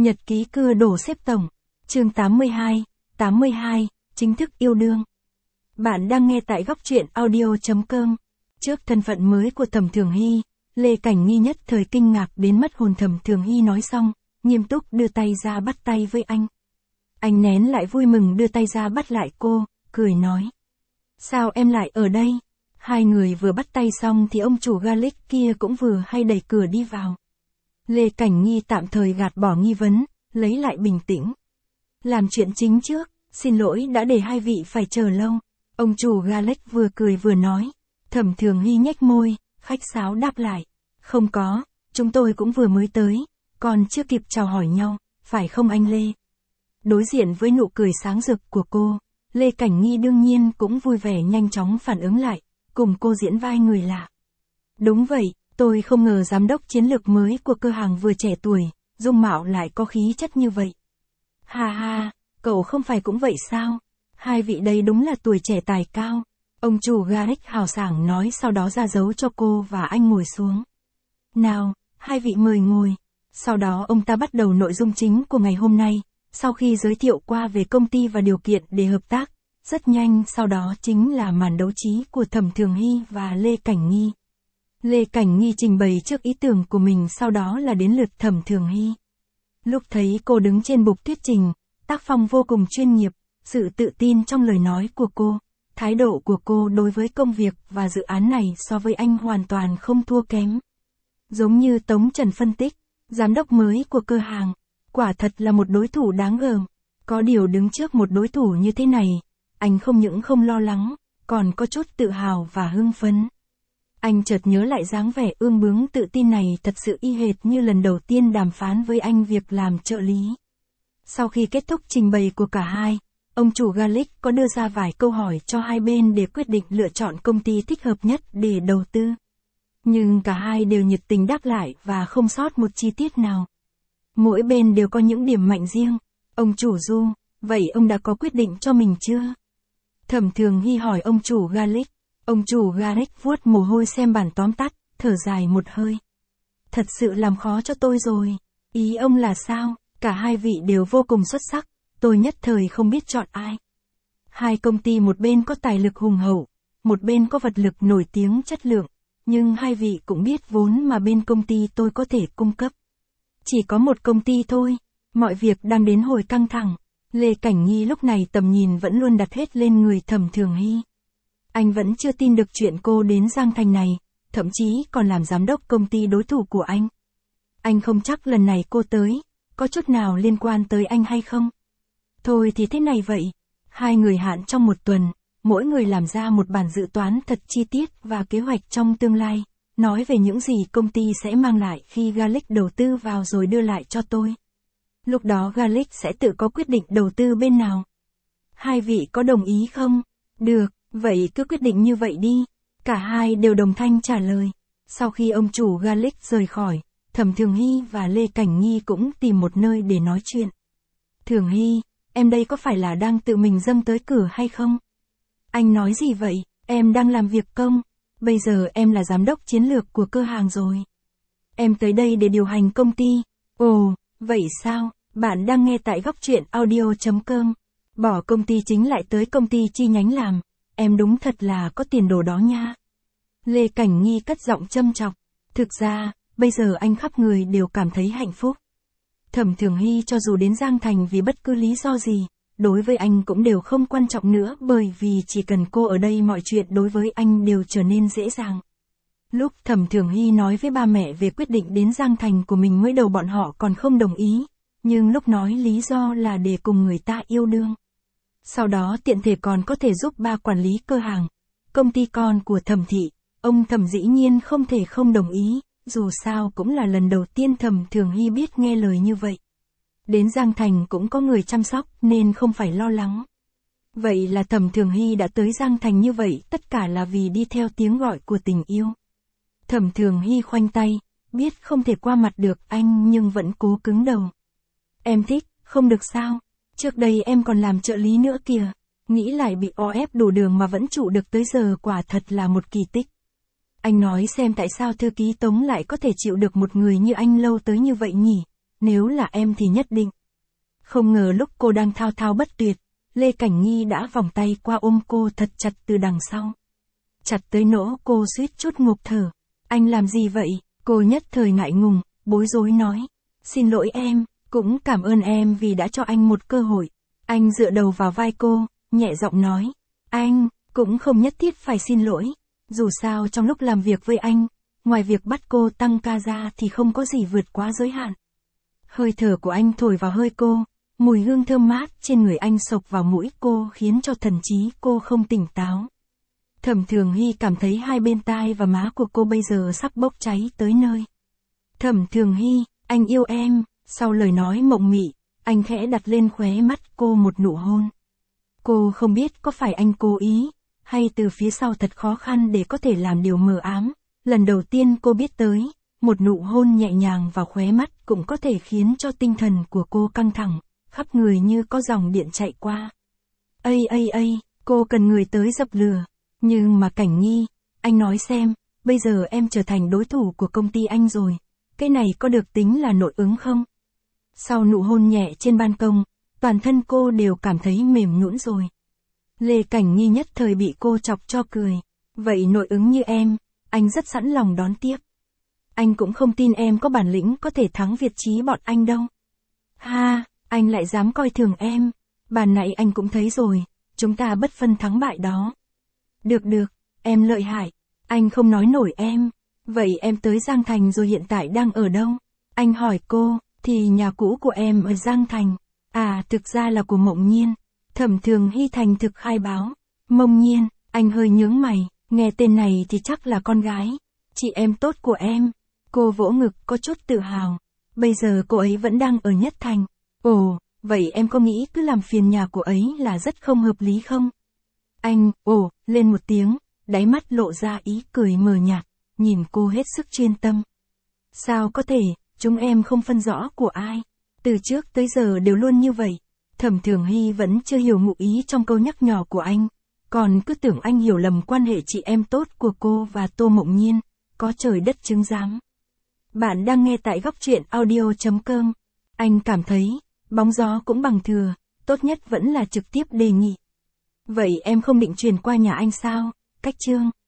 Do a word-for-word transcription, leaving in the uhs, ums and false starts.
Nhật ký cưa đổ xếp tổng. Chương tám mươi hai, tám mươi hai, chính thức yêu đương. Bạn đang nghe tại góc truyện audio chấm com. Trước thân phận mới của Thẩm Thường Hy, Lê Cảnh Nghi nhất thời kinh ngạc đến mất hồn. Thẩm Thường Hy nói xong, nghiêm túc đưa tay ra bắt tay với anh. Anh nén lại vui mừng đưa tay ra bắt lại cô, cười nói. Sao em lại ở đây? Hai người vừa bắt tay xong thì ông chủ Garlic kia cũng vừa hay đẩy cửa đi vào. Lê Cảnh Nghi tạm thời gạt bỏ nghi vấn, lấy lại bình tĩnh. Làm chuyện chính trước, xin lỗi đã để hai vị phải chờ lâu. Ông chủ Garlic vừa cười vừa nói. Thẩm Thường Hy nhếch môi, khách sáo đáp lại. Không có, chúng tôi cũng vừa mới tới, còn chưa kịp chào hỏi nhau, phải không anh Lê? Đối diện với nụ cười sáng rực của cô, Lê Cảnh Nghi đương nhiên cũng vui vẻ nhanh chóng phản ứng lại, cùng cô diễn vai người lạ. Đúng vậy, tôi không ngờ giám đốc chiến lược mới của cửa hàng vừa trẻ tuổi, dung mạo lại có khí chất như vậy. Ha ha, cậu không phải cũng vậy sao? Hai vị đây đúng là tuổi trẻ tài cao. Ông chủ Garlic hào sảng nói, sau đó ra dấu cho cô và anh ngồi xuống. Nào, hai vị mời ngồi. Sau đó ông ta bắt đầu nội dung chính của ngày hôm nay, sau khi giới thiệu qua về công ty và điều kiện để hợp tác. Rất nhanh sau đó chính là màn đấu trí của Thẩm Thường Hy và Lê Cảnh Nghi. Lê Cảnh Nghi trình bày trước ý tưởng của mình, sau đó là đến lượt Thẩm Thường Hy. Lúc thấy cô đứng trên bục thuyết trình, tác phong vô cùng chuyên nghiệp, sự tự tin trong lời nói của cô, thái độ của cô đối với công việc và dự án này so với anh hoàn toàn không thua kém. Giống như Tống Trần phân tích, giám đốc mới của cửa hàng, quả thật là một đối thủ đáng gờm. Có điều đứng trước một đối thủ như thế này, anh không những không lo lắng, còn có chút tự hào và hưng phấn. Anh chợt nhớ lại dáng vẻ ương bướng tự tin này thật sự y hệt như lần đầu tiên đàm phán với anh việc làm trợ lý. Sau khi kết thúc trình bày của cả hai, ông chủ Garlic có đưa ra vài câu hỏi cho hai bên để quyết định lựa chọn công ty thích hợp nhất để đầu tư. Nhưng cả hai đều nhiệt tình đáp lại và không sót một chi tiết nào. Mỗi bên đều có những điểm mạnh riêng. Ông chủ Du, vậy ông đã có quyết định cho mình chưa? Thẩm Thường Hy hỏi ông chủ Garlic. Ông chủ Garlic vuốt mồ hôi xem bản tóm tắt, thở dài một hơi. Thật sự làm khó cho tôi rồi. Ý ông là sao? Cả hai vị đều vô cùng xuất sắc, tôi nhất thời không biết chọn ai. Hai công ty, một bên có tài lực hùng hậu, một bên có vật lực nổi tiếng chất lượng, nhưng hai vị cũng biết vốn mà bên công ty tôi có thể cung cấp. Chỉ có một công ty thôi, mọi việc đang đến hồi căng thẳng. Lê Cảnh Nghi lúc này tầm nhìn vẫn luôn đặt hết lên người Thẩm Thường Hy. Anh vẫn chưa tin được chuyện cô đến Giang Thành này, thậm chí còn làm giám đốc công ty đối thủ của anh. Anh không chắc lần này cô tới, có chút nào liên quan tới anh hay không? Thôi thì thế này vậy, hai người hạn trong một tuần, mỗi người làm ra một bản dự toán thật chi tiết và kế hoạch trong tương lai, nói về những gì công ty sẽ mang lại khi Garlic đầu tư vào rồi đưa lại cho tôi. Lúc đó Garlic sẽ tự có quyết định đầu tư bên nào. Hai vị có đồng ý không? Được, vậy cứ quyết định như vậy đi. Cả hai đều đồng thanh trả lời. Sau khi ông chủ Garlic rời khỏi, Thẩm Thường Hy và Lê Cảnh Nghi cũng tìm một nơi để nói chuyện. Thường Hy, em đây có phải là đang tự mình dâng tới cửa hay không? Anh nói gì vậy? Em đang làm việc công. Bây giờ em là giám đốc chiến lược của cửa hàng rồi. Em tới đây để điều hành công ty. Ồ, vậy sao? Bạn đang nghe tại góc truyện audio chấm com. Bỏ công ty chính lại tới công ty chi nhánh làm. Em đúng thật là có tiền đồ đó nha. Lê Cảnh Nghi cất giọng châm chọc. Thực ra, bây giờ anh khắp người đều cảm thấy hạnh phúc. Thẩm Thường Hy cho dù đến Giang Thành vì bất cứ lý do gì, đối với anh cũng đều không quan trọng nữa, bởi vì chỉ cần cô ở đây mọi chuyện đối với anh đều trở nên dễ dàng. Lúc Thẩm Thường Hy nói với ba mẹ về quyết định đến Giang Thành của mình, mới đầu bọn họ còn không đồng ý, nhưng lúc nói lý do là để cùng người ta yêu đương. Sau đó tiện thể còn có thể giúp ba quản lý cửa hàng, công ty con của Thẩm thị, ông Thẩm dĩ nhiên không thể không đồng ý, dù sao cũng là lần đầu tiên Thẩm Thường Hy biết nghe lời như vậy. Đến Giang Thành cũng có người chăm sóc nên không phải lo lắng. Vậy là Thẩm Thường Hy đã tới Giang Thành như vậy, tất cả là vì đi theo tiếng gọi của tình yêu. Thẩm Thường Hy khoanh tay, biết không thể qua mặt được anh nhưng vẫn cố cứng đầu. Em thích, không được sao? Trước đây em còn làm trợ lý nữa kìa. Nghĩ lại bị o ép đủ đường mà vẫn trụ được tới giờ, quả thật là một kỳ tích. Anh nói xem tại sao thư ký Tống lại có thể chịu được một người như anh lâu tới như vậy nhỉ? nếu là em thì nhất định. Không ngờ lúc cô đang thao thao bất tuyệt, Lê Cảnh Nghi đã vòng tay qua ôm cô thật chặt từ đằng sau. Chặt tới nỗi cô suýt chút ngộp thở. Anh làm gì vậy? Cô nhất thời ngại ngùng, bối rối nói. Xin lỗi em, cũng cảm ơn em vì đã cho anh một cơ hội. Anh dựa đầu vào vai cô, nhẹ giọng nói. Anh, cũng không nhất thiết phải xin lỗi. Dù sao trong lúc làm việc với anh, ngoài việc bắt cô tăng ca ra thì không có gì vượt quá giới hạn. Hơi thở của anh thổi vào hơi cô, mùi hương thơm mát trên người anh xộc vào mũi cô khiến cho thần trí cô không tỉnh táo. Thẩm Thường Hy cảm thấy hai bên tai và má của cô bây giờ sắp bốc cháy tới nơi. Thẩm Thường Hy, anh yêu em, sau lời nói mộng mị, anh khẽ đặt lên khóe mắt cô một nụ hôn. Cô không biết có phải anh cố ý, hay từ phía sau thật khó khăn để có thể làm điều mờ ám. Lần đầu tiên cô biết tới, một nụ hôn nhẹ nhàng vào khóe mắt cũng có thể khiến cho tinh thần của cô căng thẳng, khắp người như có dòng điện chạy qua. Ây ây ây, cô cần người tới dập lửa. Nhưng mà Cảnh Nghi, anh nói xem, bây giờ em trở thành đối thủ của công ty anh rồi. Cái này có được tính là nội ứng không? Sau nụ hôn nhẹ trên ban công, toàn thân cô đều cảm thấy mềm nhũn rồi. Lê Cảnh Nghi nhất thời bị cô chọc cho cười. Vậy nội ứng như em, anh rất sẵn lòng đón tiếp. Anh cũng không tin em có bản lĩnh có thể thắng Việt Chí bọn anh đâu. Ha, anh lại dám coi thường em. Bàn nãy anh cũng thấy rồi, chúng ta bất phân thắng bại đó. Được được, em lợi hại. Anh không nói nổi em. Vậy em tới Giang Thành rồi hiện tại đang ở đâu? Anh hỏi cô, thì nhà cũ của em ở Giang Thành. À, thực ra là của Mộng Nhiên. Thẩm Thường Hy thành thực khai báo. Mộng Nhiên, anh hơi nhướng mày, nghe tên này thì chắc là con gái. Chị em tốt của em. Cô vỗ ngực có chút tự hào. Bây giờ cô ấy vẫn đang ở Nhất Thành. Ồ, vậy em có nghĩ cứ làm phiền nhà cô ấy là rất không hợp lý không? Anh, ồ, lên một tiếng, đáy mắt lộ ra ý cười mờ nhạt, nhìn cô hết sức chuyên tâm. Sao có thể, chúng em không phân rõ của ai. Từ trước tới giờ đều luôn như vậy. Thẩm Thường Hy vẫn chưa hiểu ngụ ý trong câu nhắc nhở của anh, còn cứ tưởng anh hiểu lầm quan hệ chị em tốt của cô và Tô Mộng Nhiên, có trời đất chứng giám. Bạn đang nghe tại góc truyện audio chấm com. Anh cảm thấy, bóng gió cũng bằng thừa, tốt nhất vẫn là trực tiếp đề nghị. Vậy em không định chuyển qua nhà anh sao? Cách Trương.